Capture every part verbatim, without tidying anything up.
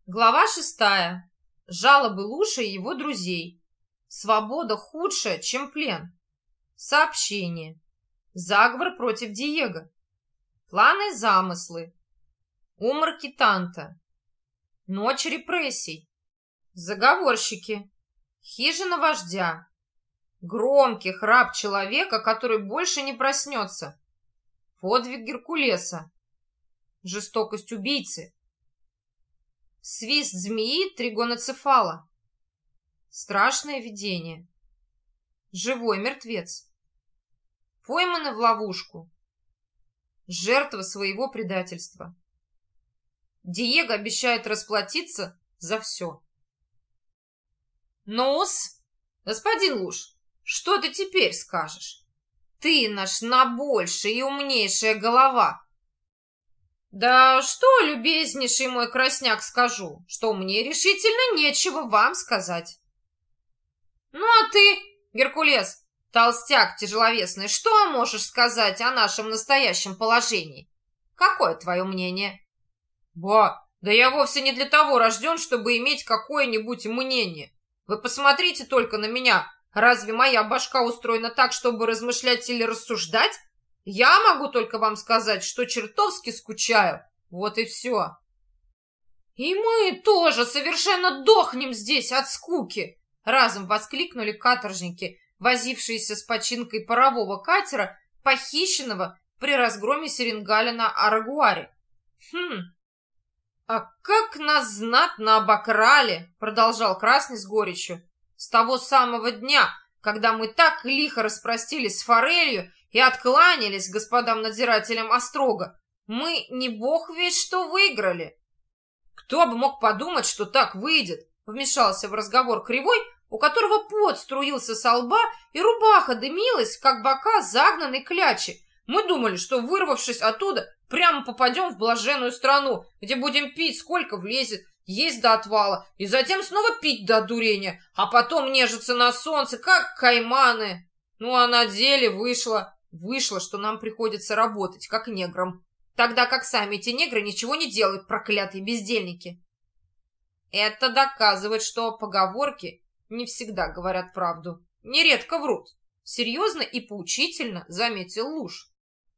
Глава шестая. Жалобы Луши и его друзей. Свобода худшая, чем плен. Сообщение. Заговор против Диего. Планы и замыслы. Уморки Танта. Ночь репрессий. Заговорщики. Хижина вождя. Громкий храп человека, который больше не проснется. Подвиг Геркулеса. Жестокость убийцы. Свист змеи тригоноцефала. Страшное видение. Живой мертвец. Пойманы в ловушку. Жертва своего предательства. Диего обещает расплатиться за все. Ну-с, господин Луш, что ты теперь скажешь? Ты наш набольшая и умнейшая голова. Да что, любезнейший мой красняк, скажу, что мне решительно нечего вам сказать. Ну а ты, Геркулес, толстяк тяжеловесный, что можешь сказать о нашем настоящем положении? Какое твое мнение? Ба, да я вовсе не для того рожден, чтобы иметь какое-нибудь мнение. Вы посмотрите только на меня. Разве моя башка устроена так, чтобы размышлять или рассуждать? Я могу только вам сказать, что чертовски скучаю. Вот и все. И мы тоже совершенно дохнем здесь от скуки. Разом воскликнули каторжники, возившиеся с починкой парового катера, похищенного при разгроме Серенгаля на Арагуаре. Хм, а как нас знатно обокрали, продолжал Красный с горечью, с того самого дня, когда мы так лихо распростились с форелью и откланялись господам надзирателям острога. Мы не бог весть что выиграли. Кто бы мог подумать, что так выйдет, вмешался в разговор Кривой, у которого пот струился со лба и рубаха дымилась, как бока загнанной клячи. Мы думали, что, вырвавшись оттуда, прямо попадем в блаженную страну, где будем пить сколько влезет, есть до отвала, и затем снова пить до одурения, а потом нежиться на солнце, как кайманы. Ну а на деле вышло, вышло, что нам приходится работать, как неграм, тогда как сами эти негры ничего не делают, проклятые бездельники. Это доказывает, что поговорки не всегда говорят правду, нередко врут. Серьезно и поучительно заметил Луш.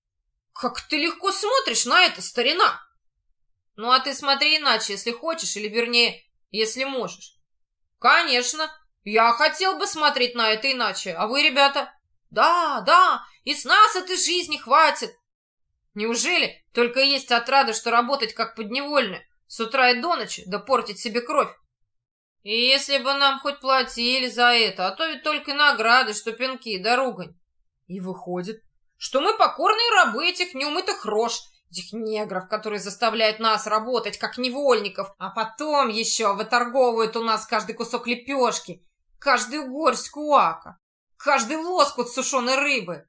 Как ты легко смотришь на это, старина! Ну, а ты смотри иначе, если хочешь, или, вернее, если можешь. Конечно, я хотел бы смотреть на это иначе, а вы, ребята? Да, да, и с нас этой жизни хватит. Неужели только есть отрада, что работать как подневольные, с утра и до ночи, да портить себе кровь? И если бы нам хоть платили за это, а то ведь только награды, что пинки да ругань. И выходит, что мы покорные рабы этих неумытых рож, этих негров, которые заставляют нас работать, как невольников, а потом еще выторговывают у нас каждый кусок лепешки, каждую горсть куака, каждый лоскут сушеной рыбы.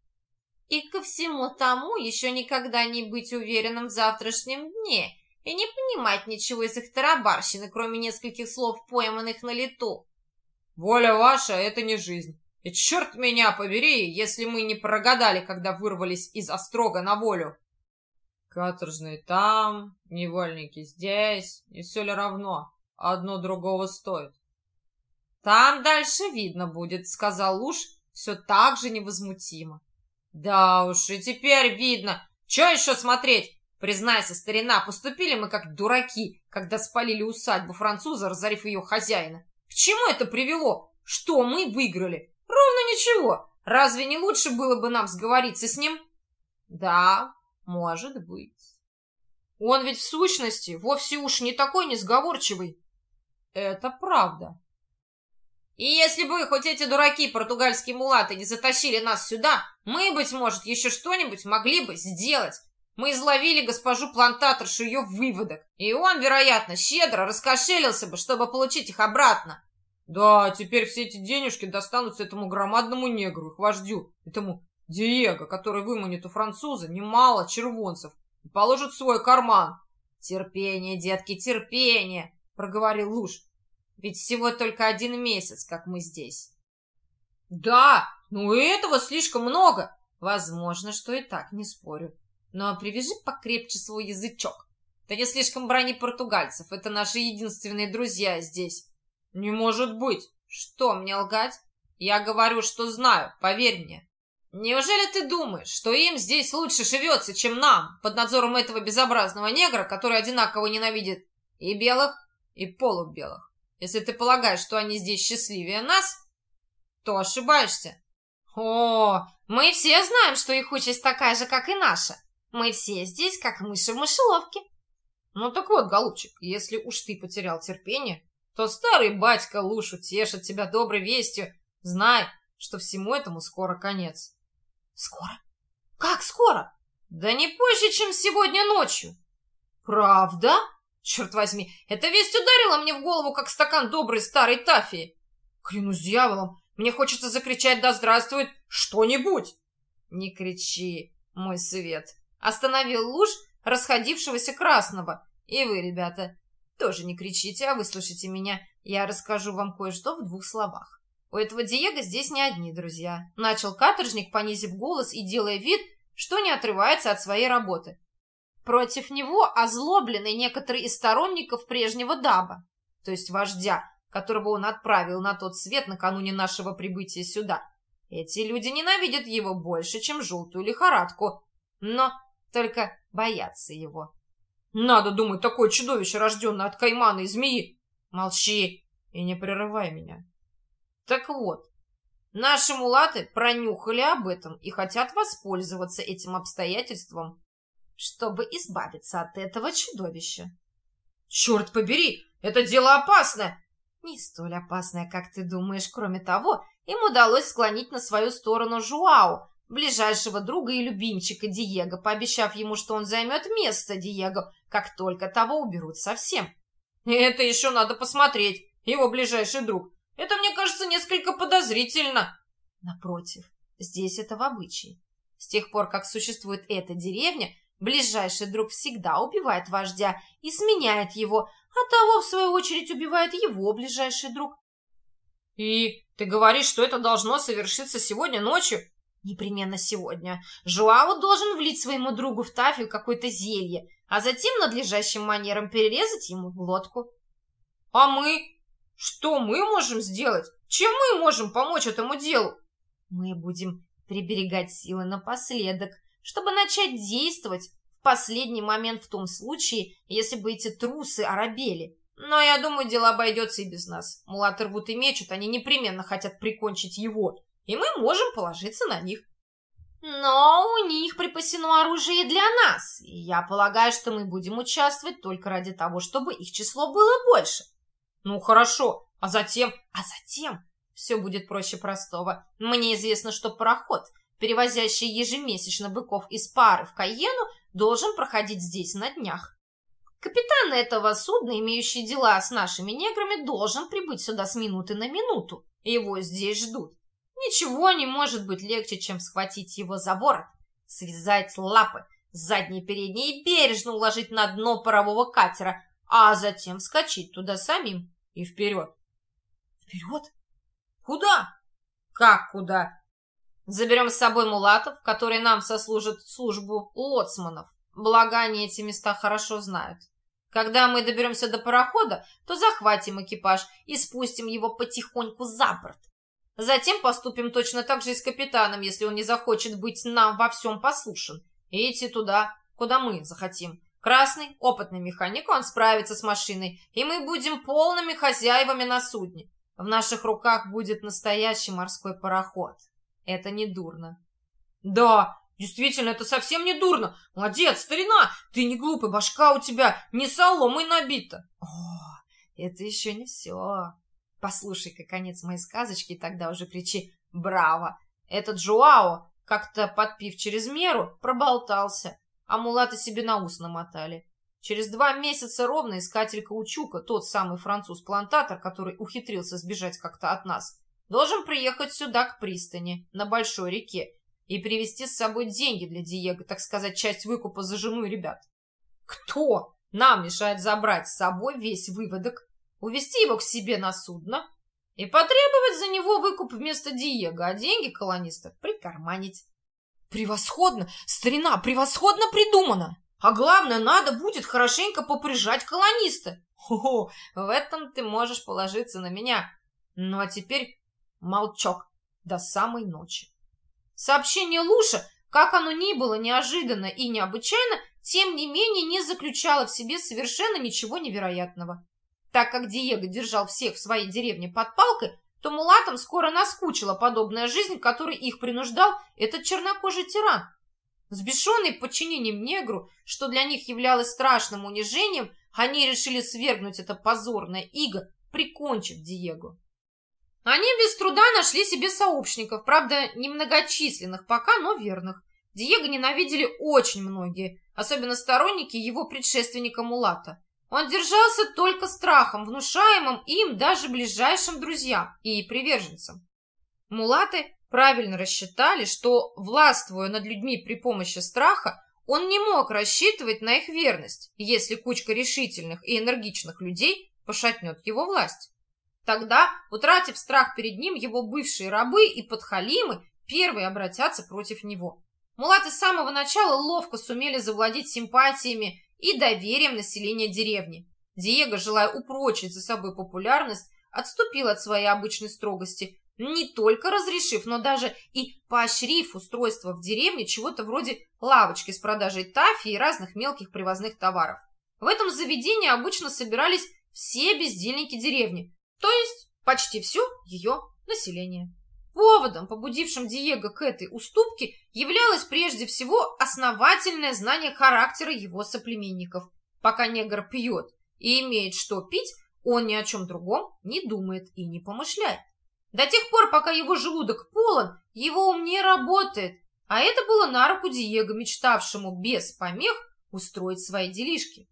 И ко всему тому еще никогда не быть уверенным в завтрашнем дне и не понимать ничего из их тарабарщины, кроме нескольких слов, пойманных на лету. Воля ваша — это не жизнь. И черт меня побери, если мы не прогадали, когда вырвались из острога на волю. Каторжные там, невольники здесь, и все ли равно, одно другого стоит. Там дальше видно будет, сказал Луш, все так же невозмутимо. Да уж, и теперь видно. Че еще смотреть? Признайся, старина, поступили мы как дураки, когда спалили усадьбу француза, разорив ее хозяина. К чему это привело? Что мы выиграли? Ровно ничего. Разве не лучше было бы нам сговориться с ним? Да, может быть. Он ведь в сущности вовсе уж не такой несговорчивый. Это правда. И если бы хоть эти дураки, португальские мулаты, не затащили нас сюда, мы, быть может, еще что-нибудь могли бы сделать. Мы изловили госпожу плантаторшу ее выводок, и он, вероятно, щедро раскошелился бы, чтобы получить их обратно. Да, теперь все эти денежки достанутся этому громадному негру, их вождю, этому Диего, который выманит у француза немало червонцев и положит в свой карман. Терпение, детки, терпение, проговорил Луш. Ведь всего только один месяц, как мы здесь. Да, ну и этого слишком много. Возможно, что и так, не спорю. Но привяжи покрепче свой язычок. Ты не слишком брони португальцев, это наши единственные друзья здесь. Не может быть. Что мне лгать? Я говорю, что знаю, поверь мне. Неужели ты думаешь, что им здесь лучше живется, чем нам, под надзором этого безобразного негра, который одинаково ненавидит и белых, и полубелых? Если ты полагаешь, что они здесь счастливее нас, то ошибаешься. О, мы все знаем, что их участь такая же, как и наша. Мы все здесь, как мыши в мышеловке. Ну так вот, голубчик, если уж ты потерял терпение, то старый батька Луж утешит тебя доброй вестью. Знай, что всему этому скоро конец. Скоро? Как скоро? Да не позже, чем сегодня ночью. Правда? Черт возьми, эта весть ударила мне в голову, как стакан доброй старой тафии. Клянусь дьяволом, мне хочется закричать «Да здравствует что-нибудь!» Не кричи, мой свет. Остановил Луж расходившегося красного. И вы, ребята, тоже не кричите, а выслушайте меня. Я расскажу вам кое-что в двух словах. У этого Диего здесь не одни друзья. Начал каторжник, понизив голос и делая вид, что не отрывается от своей работы. Против него озлоблены некоторые из сторонников прежнего Даба, то есть вождя, которого он отправил на тот свет накануне нашего прибытия сюда. Эти люди ненавидят его больше, чем желтую лихорадку, но только боятся его. Надо думать, такое чудовище, рожденное от каймана и змеи. Молчи и не прерывай меня. Так вот, наши мулаты пронюхали об этом и хотят воспользоваться этим обстоятельством, чтобы избавиться от этого чудовища. Черт побери, это дело опасное. Не столь опасное, как ты думаешь. Кроме того, им удалось склонить на свою сторону Жуау, ближайшего друга и любимчика Диего, пообещав ему, что он займет место Диего, как только того уберут совсем. Это еще надо посмотреть, его ближайший друг. Это, мне кажется, несколько подозрительно. Напротив, здесь это в обычае. С тех пор, как существует эта деревня, ближайший друг всегда убивает вождя и сменяет его, а того, в свою очередь, убивает его ближайший друг. И ты говоришь, что это должно совершиться сегодня ночью? Непременно сегодня. Жуау должен влить своему другу в тафию какое-то зелье, а затем надлежащим манером перерезать ему глотку. А мы? Что мы можем сделать? Чем мы можем помочь этому делу? Мы будем приберегать силы напоследок, чтобы начать действовать в последний момент в том случае, если бы эти трусы оробели. Но я думаю, дело обойдется и без нас. Мулаты рвут и мечут, они непременно хотят прикончить его, и мы можем положиться на них. Но у них припасено оружие и для нас, и я полагаю, что мы будем участвовать только ради того, чтобы их число было больше. Ну, хорошо, а затем... А затем все будет проще простого. Мне известно, что пароход, перевозящий ежемесячно быков из Пары в Кайену, должен проходить здесь на днях. Капитан этого судна, имеющий дела с нашими неграми, должен прибыть сюда с минуты на минуту. Его здесь ждут. Ничего не может быть легче, чем схватить его за ворот, связать лапы, задние и передние и бережно уложить на дно парового катера, а затем вскочить туда самим и вперед. Вперед? Куда? Как куда? Заберем с собой мулатов, которые нам сослужат службу лоцманов. Благо, они эти места хорошо знают. Когда мы доберемся до парохода, то захватим экипаж и спустим его потихоньку за борт. Затем поступим точно так же и с капитаном, если он не захочет быть нам во всем послушен, и идти туда, куда мы захотим. Красный, опытный механик, он справится с машиной, и мы будем полными хозяевами на судне. В наших руках будет настоящий морской пароход. Это не дурно. Да, действительно, это совсем не дурно. Молодец, старина, ты не глупый, башка у тебя не соломой набита. О, это еще не все. Послушай-ка конец моей сказочки, и тогда уже кричи «Браво!». Этот Жуао, как-то подпив через меру, проболтался, а мулаты себе на ус намотали. Через два месяца ровно искатель каучука, тот самый француз-плантатор, который ухитрился сбежать как-то от нас, должен приехать сюда, к пристани, на большой реке, и привезти с собой деньги для Диего, так сказать, часть выкупа за жену и ребят. Кто нам мешает забрать с собой весь выводок, увезти его к себе на судно и потребовать за него выкуп вместо Диего, а деньги колонистов прикарманить? Превосходно, старина, превосходно придумано! А главное, надо будет хорошенько поприжать колониста. Хо-хо, в этом ты можешь положиться на меня. Ну а теперь молчок до самой ночи. Сообщение Луша, как оно ни было неожиданно и необычайно, тем не менее не заключало в себе совершенно ничего невероятного. Так как Диего держал всех в своей деревне под палкой, то мулатам скоро наскучила подобная жизнь, к которой их принуждал этот чернокожий тиран. Взбешенные подчинением негру, что для них являлось страшным унижением, они решили свергнуть это позорное иго, прикончив Диего. Они без труда нашли себе сообщников, правда, немногочисленных пока, но верных. Диего ненавидели очень многие, особенно сторонники его предшественника Мулата. Он держался только страхом, внушаемым им даже ближайшим друзьям и приверженцам. Мулаты правильно рассчитали, что, властвуя над людьми при помощи страха, он не мог рассчитывать на их верность, если кучка решительных и энергичных людей пошатнет его власть. Тогда, утратив страх перед ним, его бывшие рабы и подхалимы первые обратятся против него. Мулаты с самого начала ловко сумели завладеть симпатиями и доверием населения деревни. Диего, желая упрочить за собой популярность, отступил от своей обычной строгости, не только разрешив, но даже и поощрив устройство в деревне чего-то вроде лавочки с продажей тафи и разных мелких привозных товаров. В этом заведении обычно собирались все бездельники деревни, то есть почти все ее население. Поводом, побудившим Диего к этой уступке, являлось прежде всего основательное знание характера его соплеменников. Пока негр пьет и имеет что пить, он ни о чем другом не думает и не помышляет. До тех пор, пока его желудок полон, его ум не работает, а это было на руку Диего, мечтавшему без помех устроить свои делишки.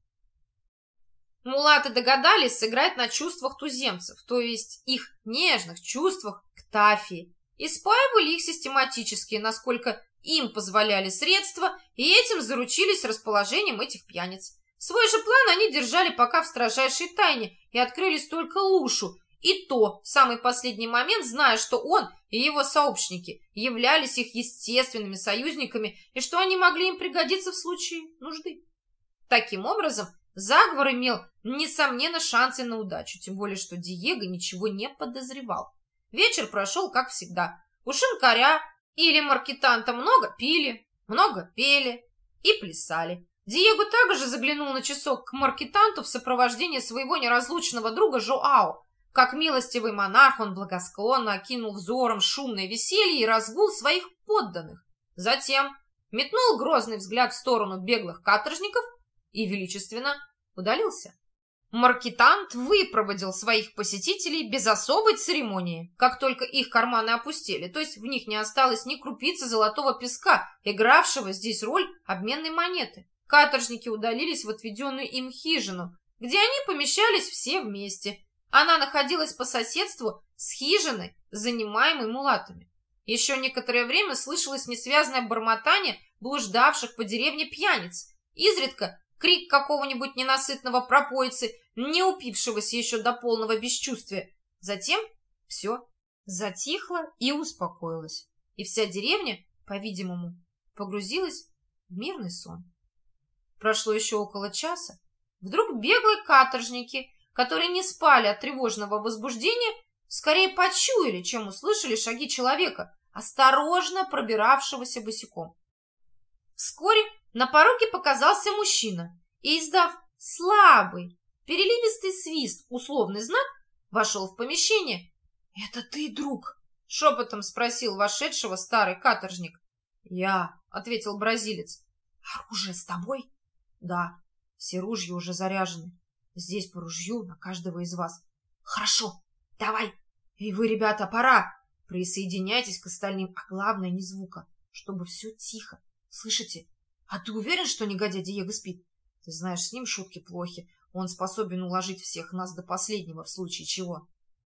Мулаты догадались сыграть на чувствах туземцев, то есть их нежных чувствах к тафии, и спаивали их систематически, насколько им позволяли средства, и этим заручились расположением этих пьяниц. Свой же план они держали пока в строжайшей тайне и открылись только Лушу, и то в самый последний момент, зная, что он и его сообщники являлись их естественными союзниками и что они могли им пригодиться в случае нужды. Таким образом, заговор имел, несомненно, шансы на удачу, тем более, что Диего ничего не подозревал. Вечер прошел, как всегда. У шинкаря или маркетанта много пили, много пели и плясали. Диего также заглянул на часок к маркетанту в сопровождении своего неразлучного друга Жоао. Как милостивый монарх, он благосклонно окинул взором шумное веселье и разгул своих подданных. Затем метнул грозный взгляд в сторону беглых каторжников и величественно удалился. Маркетант выпроводил своих посетителей без особой церемонии, как только их карманы опустели, то есть в них не осталось ни крупицы золотого песка, игравшего здесь роль обменной монеты. Каторжники удалились в отведенную им хижину, где они помещались все вместе. Она находилась по соседству с хижиной, занимаемой мулатами. Еще некоторое время слышалось несвязное бормотание блуждавших по деревне пьяниц. Изредка крик какого-нибудь ненасытного пропойцы, не упившегося еще до полного бесчувствия. Затем все затихло и успокоилось, и вся деревня, по-видимому, погрузилась в мирный сон. Прошло еще около часа. Вдруг беглые каторжники, которые не спали от тревожного возбуждения, скорее почуяли, чем услышали шаги человека, осторожно пробиравшегося босиком. Вскоре на пороге показался мужчина и, издав слабый, переливистый свист, условный знак, вошел в помещение. «Это ты, друг?» — шепотом спросил вошедшего старый каторжник. «Я», — ответил бразилец. «Оружие с тобой?» «Да, все ружья уже заряжены. Здесь по ружью на каждого из вас». «Хорошо, давай. И вы, ребята, пора. Присоединяйтесь к остальным, а главное, ни звука, чтобы все тихо. Слышите? А ты уверен, что негодяй Диего спит? Ты знаешь, с ним шутки плохи. Он способен уложить всех нас до последнего, в случае чего».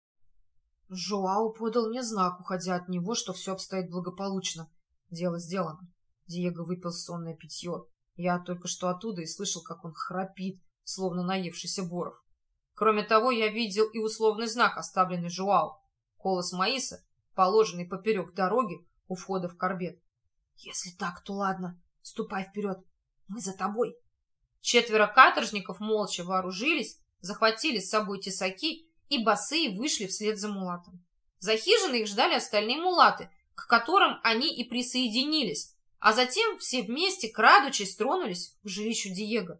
Жоао подал мне знак, уходя от него, что все обстоит благополучно. Дело сделано. Диего выпил сонное питье. Я только что оттуда и слышал, как он храпит, словно наевшийся боров. Кроме того, я видел и условный знак, оставленный Жоао. Колос маиса, положенный поперек дороги у входа в корбет. «Если так, то ладно. Ступай вперед. Мы за тобой». Четверо каторжников молча вооружились, захватили с собой тесаки и босые вышли вслед за мулатом. За хижиной их ждали остальные мулаты, к которым они и присоединились, а затем все вместе, крадучись, тронулись к жилищу Диего.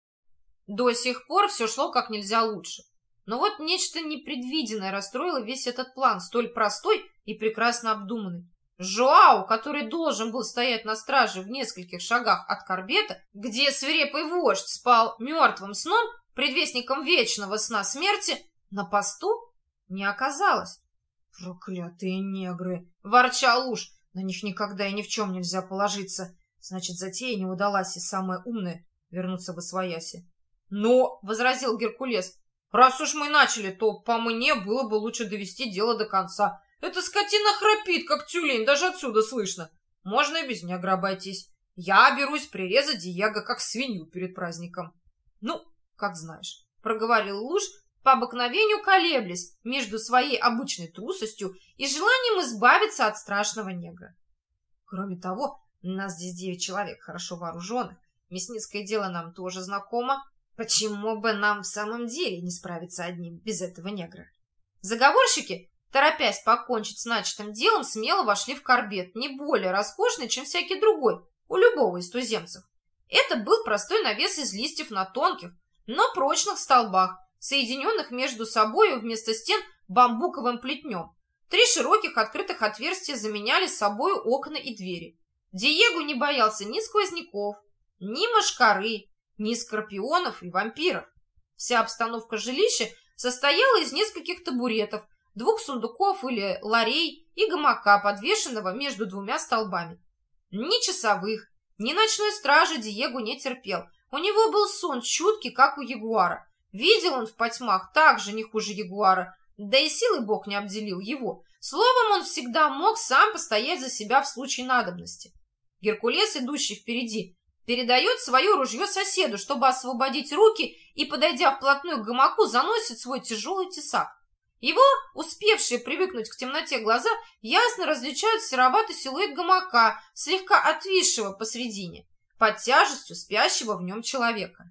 До сих пор все шло как нельзя лучше. Но вот нечто непредвиденное расстроило весь этот план, столь простой и прекрасно обдуманный. Жоау, который должен был стоять на страже в нескольких шагах от корбета, где свирепый вождь спал мертвым сном, предвестником вечного сна смерти, на посту не оказалось. «Проклятые негры!» — ворчал уж. «На них никогда и ни в чем нельзя положиться. Значит, затея не удалась, и самое умное — вернуться в освояси». «Но!» — возразил Геркулес. «Раз уж мы начали, то по мне было бы лучше довести дело до конца. Эта скотина храпит, как тюлень, даже отсюда слышно. Можно и без негра обойтись. Я берусь прирезать Диего, как свинью перед праздником». «Ну, как знаешь», — проговорил Луж, по обыкновению колеблясь между своей обычной трусостью и желанием избавиться от страшного негра. «Кроме того, нас здесь девять человек, хорошо вооруженных. Мясницкое дело нам тоже знакомо. Почему бы нам в самом деле не справиться одним без этого негра?» Заговорщики, торопясь покончить с начатым делом, смело вошли в корбет, не более роскошный, чем всякий другой, у любого из туземцев. Это был простой навес из листьев на тонких, но прочных столбах, соединенных между собой вместо стен бамбуковым плетнем. Три широких открытых отверстия заменяли собой окна и двери. Диего не боялся ни сквозняков, ни мошкары, ни скорпионов и вампиров. Вся обстановка жилища состояла из нескольких табуретов, двух сундуков или ларей и гамака, подвешенного между двумя столбами. Ни часовых, ни ночной стражи Диего не терпел. У него был сон чуткий, как у ягуара. Видел он в потьмах так же не хуже ягуара, да и силой Бог не обделил его. Словом, он всегда мог сам постоять за себя в случае надобности. Геркулес, идущий впереди, передает свое ружье соседу, чтобы освободить руки, и, подойдя вплотную к гамаку, заносит свой тяжелый тесак. Его, успевшие привыкнуть к темноте глаза, ясно различают сероватый силуэт гамака, слегка отвисшего посредине, под тяжестью спящего в нем человека.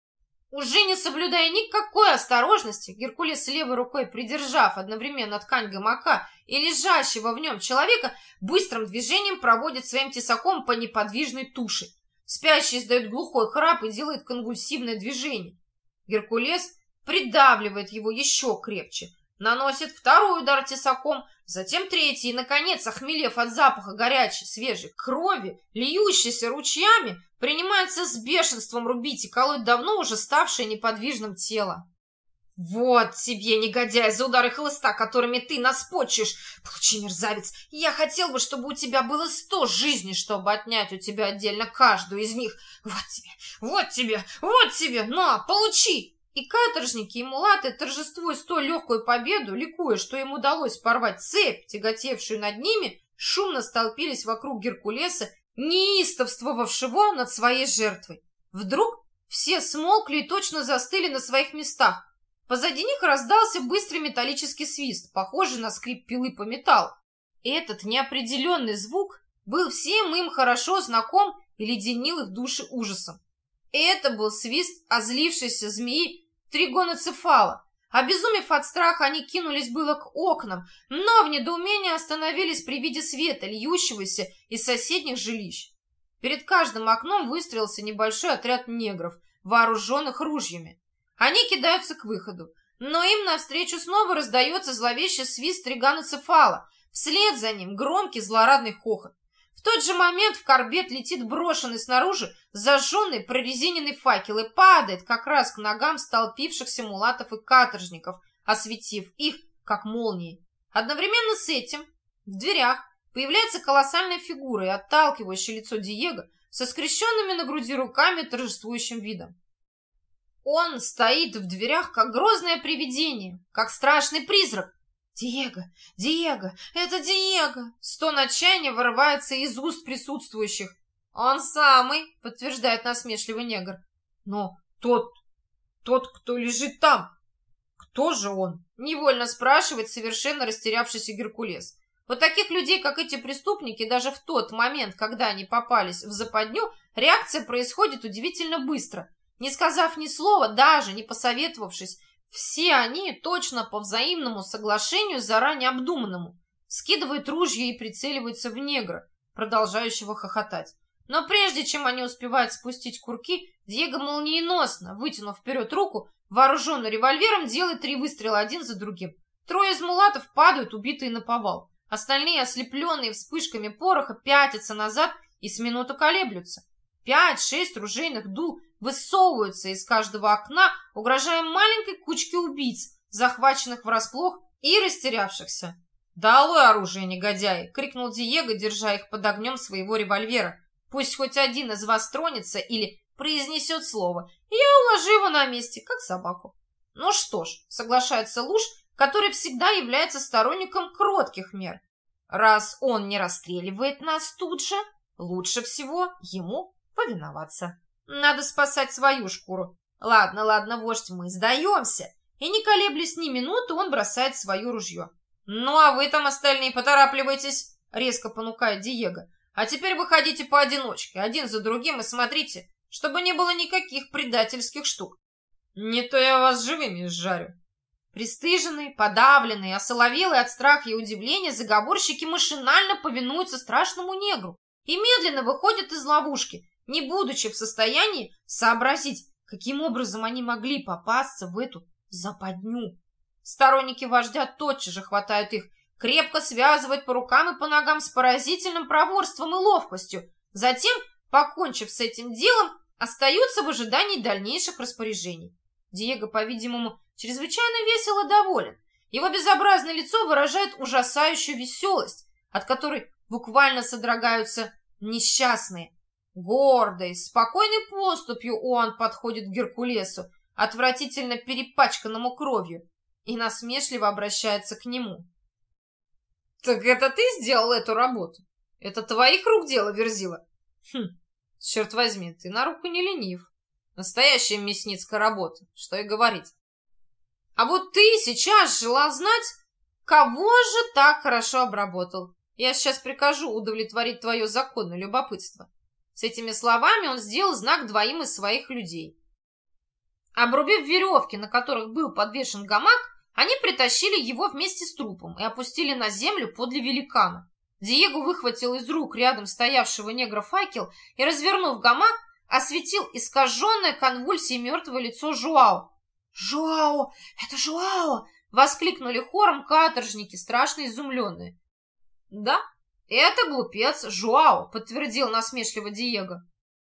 Уже не соблюдая никакой осторожности, Геркулес левой рукой придержав одновременно ткань гамака и лежащего в нем человека, быстрым движением проводит своим тесаком по неподвижной туше. Спящий издает глухой храп и делает конвульсивное движение. Геркулес придавливает его еще крепче, наносит второй удар тесаком, затем третий и, наконец, охмелев от запаха горячей, свежей крови, льющейся ручьями, принимается с бешенством рубить и колоть давно уже ставшее неподвижным тело. «Вот тебе, негодяй, за удары хлыста, которыми ты нас почешь! Получи, мерзавец! Я хотел бы, чтобы у тебя было сто жизней, чтобы отнять у тебя отдельно каждую из них! Вот тебе, вот тебе, вот тебе! На, получи!» И каторжники, и мулаты, торжествуя столь легкую победу, ликуя, что им удалось порвать цепь, тяготевшую над ними, шумно столпились вокруг Геркулеса, неистовствовавшего над своей жертвой. Вдруг все смолкли и точно застыли на своих местах. Позади них раздался быстрый металлический свист, похожий на скрип пилы по металлу. Этот неопределенный звук был всем им хорошо знаком и леденил их души ужасом. Это был свист озлившейся змеи тригоноцефала. Обезумев от страха, они кинулись было к окнам, но в недоумении остановились при виде света, льющегося из соседних жилищ. Перед каждым окном выстроился небольшой отряд негров, вооруженных ружьями. Они кидаются к выходу, но им навстречу снова раздается зловещий свист тригоноцефала, вслед за ним громкий злорадный хохот. В тот же момент в корбет летит брошенный снаружи зажженный прорезиненный факел и падает как раз к ногам столпившихся мулатов и каторжников, осветив их, как молнией. Одновременно с этим в дверях появляется колоссальная фигура и отталкивающая лицо Диего со скрещенными на груди руками торжествующим видом. Он стоит в дверях, как грозное привидение, как страшный призрак. «Диего! Диего! Это Диего!» Стон отчаяния вырывается из уст присутствующих. «Он самый!» — подтверждает насмешливый негр. «Но тот... тот, кто лежит там, кто же он?» — невольно спрашивает совершенно растерявшийся Геркулес. У таких людей, как эти преступники, даже в тот момент, когда они попались в западню, реакция происходит удивительно быстро. Не сказав ни слова, даже не посоветовавшись, все они точно по взаимному соглашению, заранее обдуманному, скидывают ружья и прицеливаются в негра, продолжающего хохотать. Но прежде чем они успевают спустить курки, Диего молниеносно, вытянув вперед руку, вооруженный револьвером, делает три выстрела один за другим. Трое из мулатов падают, убитые наповал. Остальные, ослепленные вспышками пороха, пятятся назад и с минуту колеблются. Пять-шесть ружейных дул высовываются из каждого окна, угрожая маленькой кучке убийц, захваченных врасплох и растерявшихся. «Долой оружие, негодяи!» — крикнул Диего, держа их под огнем своего револьвера. «Пусть хоть один из вас тронется или произнесет слово, и я уложу его на месте, как собаку». «Ну что ж», — соглашается Луж, который всегда является сторонником кротких мер. «Раз он не расстреливает нас тут же, лучше всего ему повиноваться. Надо спасать свою шкуру. Ладно, ладно, вождь, мы сдаемся». И не колеблясь ни минуты, он бросает свое ружье. «Ну, а вы там остальные поторапливайтесь», — резко понукает Диего. «А теперь выходите поодиночке, один за другим, и смотрите, чтобы не было никаких предательских штук. Не то я вас живыми сжарю». Пристыженные, подавленные, осоловелые от страха и удивления, заговорщики машинально повинуются страшному негру и медленно выходят из ловушки, не будучи в состоянии сообразить, каким образом они могли попасться в эту западню. Сторонники вождя тотчас же хватают их, крепко связывают по рукам и по ногам с поразительным проворством и ловкостью. Затем, покончив с этим делом, остаются в ожидании дальнейших распоряжений. Диего, по-видимому, чрезвычайно весело доволен. Его безобразное лицо выражает ужасающую веселость, от которой буквально содрогаются несчастные. Гордой, спокойной поступью он подходит к Геркулесу, отвратительно перепачканному кровью, и насмешливо обращается к нему. «Так это ты сделал эту работу? Это твоих рук дело, Верзила?» «Хм, черт возьми, ты на руку не ленив. Настоящая мясницкая работа, что и говорить. А вот ты сейчас желал знать, кого же так хорошо обработал. Я сейчас прикажу удовлетворить твое законное любопытство». С этими словами он сделал знак двоим из своих людей. Обрубив веревки, на которых был подвешен гамак, они притащили его вместе с трупом и опустили на землю подле великана. Диего выхватил из рук рядом стоявшего негра факел и, развернув гамак, осветил искаженное конвульсией мертвое лицо Жуао. «Жуао! Это Жуао!» — воскликнули хором каторжники, страшно изумленные. «Да, это глупец Жуао», — подтвердил насмешливо Диего.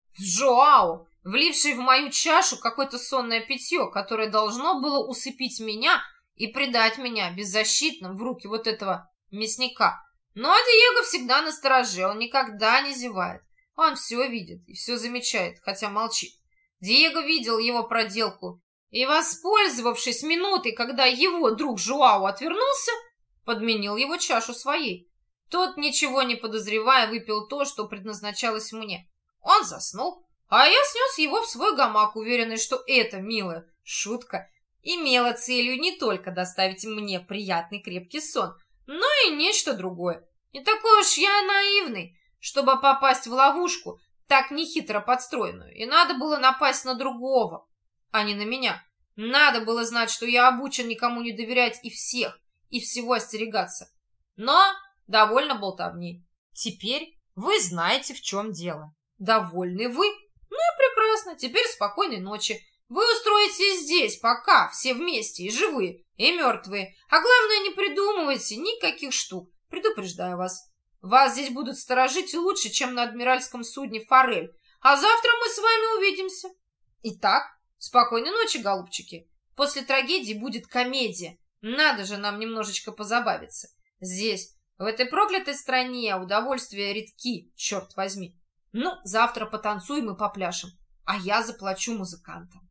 «Жуао, вливший в мою чашу какое-то сонное питье, которое должно было усыпить меня и предать меня беззащитным в руки вот этого мясника. Но Диего всегда настороже, он никогда не зевает. Он все видит и все замечает, хотя молчит. Диего видел его проделку и, воспользовавшись минутой, когда его друг Жуао отвернулся, подменил его чашу своей. Тот, ничего не подозревая, выпил то, что предназначалось мне. Он заснул, а я снес его в свой гамак, уверенный, что эта милая шутка имела целью не только доставить мне приятный крепкий сон, но и нечто другое. Не такой уж я наивный, чтобы попасть в ловушку, так нехитро подстроенную, и надо было напасть на другого, а не на меня. Надо было знать, что я обучен никому не доверять и всех, и всего остерегаться. Но довольно болтовни. Теперь вы знаете, в чем дело. Довольны вы? Ну и прекрасно, теперь спокойной ночи. Вы устроитесь здесь пока, все вместе, и живые, и мертвые. А главное, не придумывайте никаких штук, предупреждаю вас. Вас здесь будут сторожить лучше, чем на адмиральском судне «Форель». А завтра мы с вами увидимся. Итак, спокойной ночи, голубчики. После трагедии будет комедия. Надо же нам немножечко позабавиться. Здесь, в этой проклятой стране, удовольствия редки, черт возьми. Ну, завтра потанцуем и попляшем, а я заплачу музыкантам.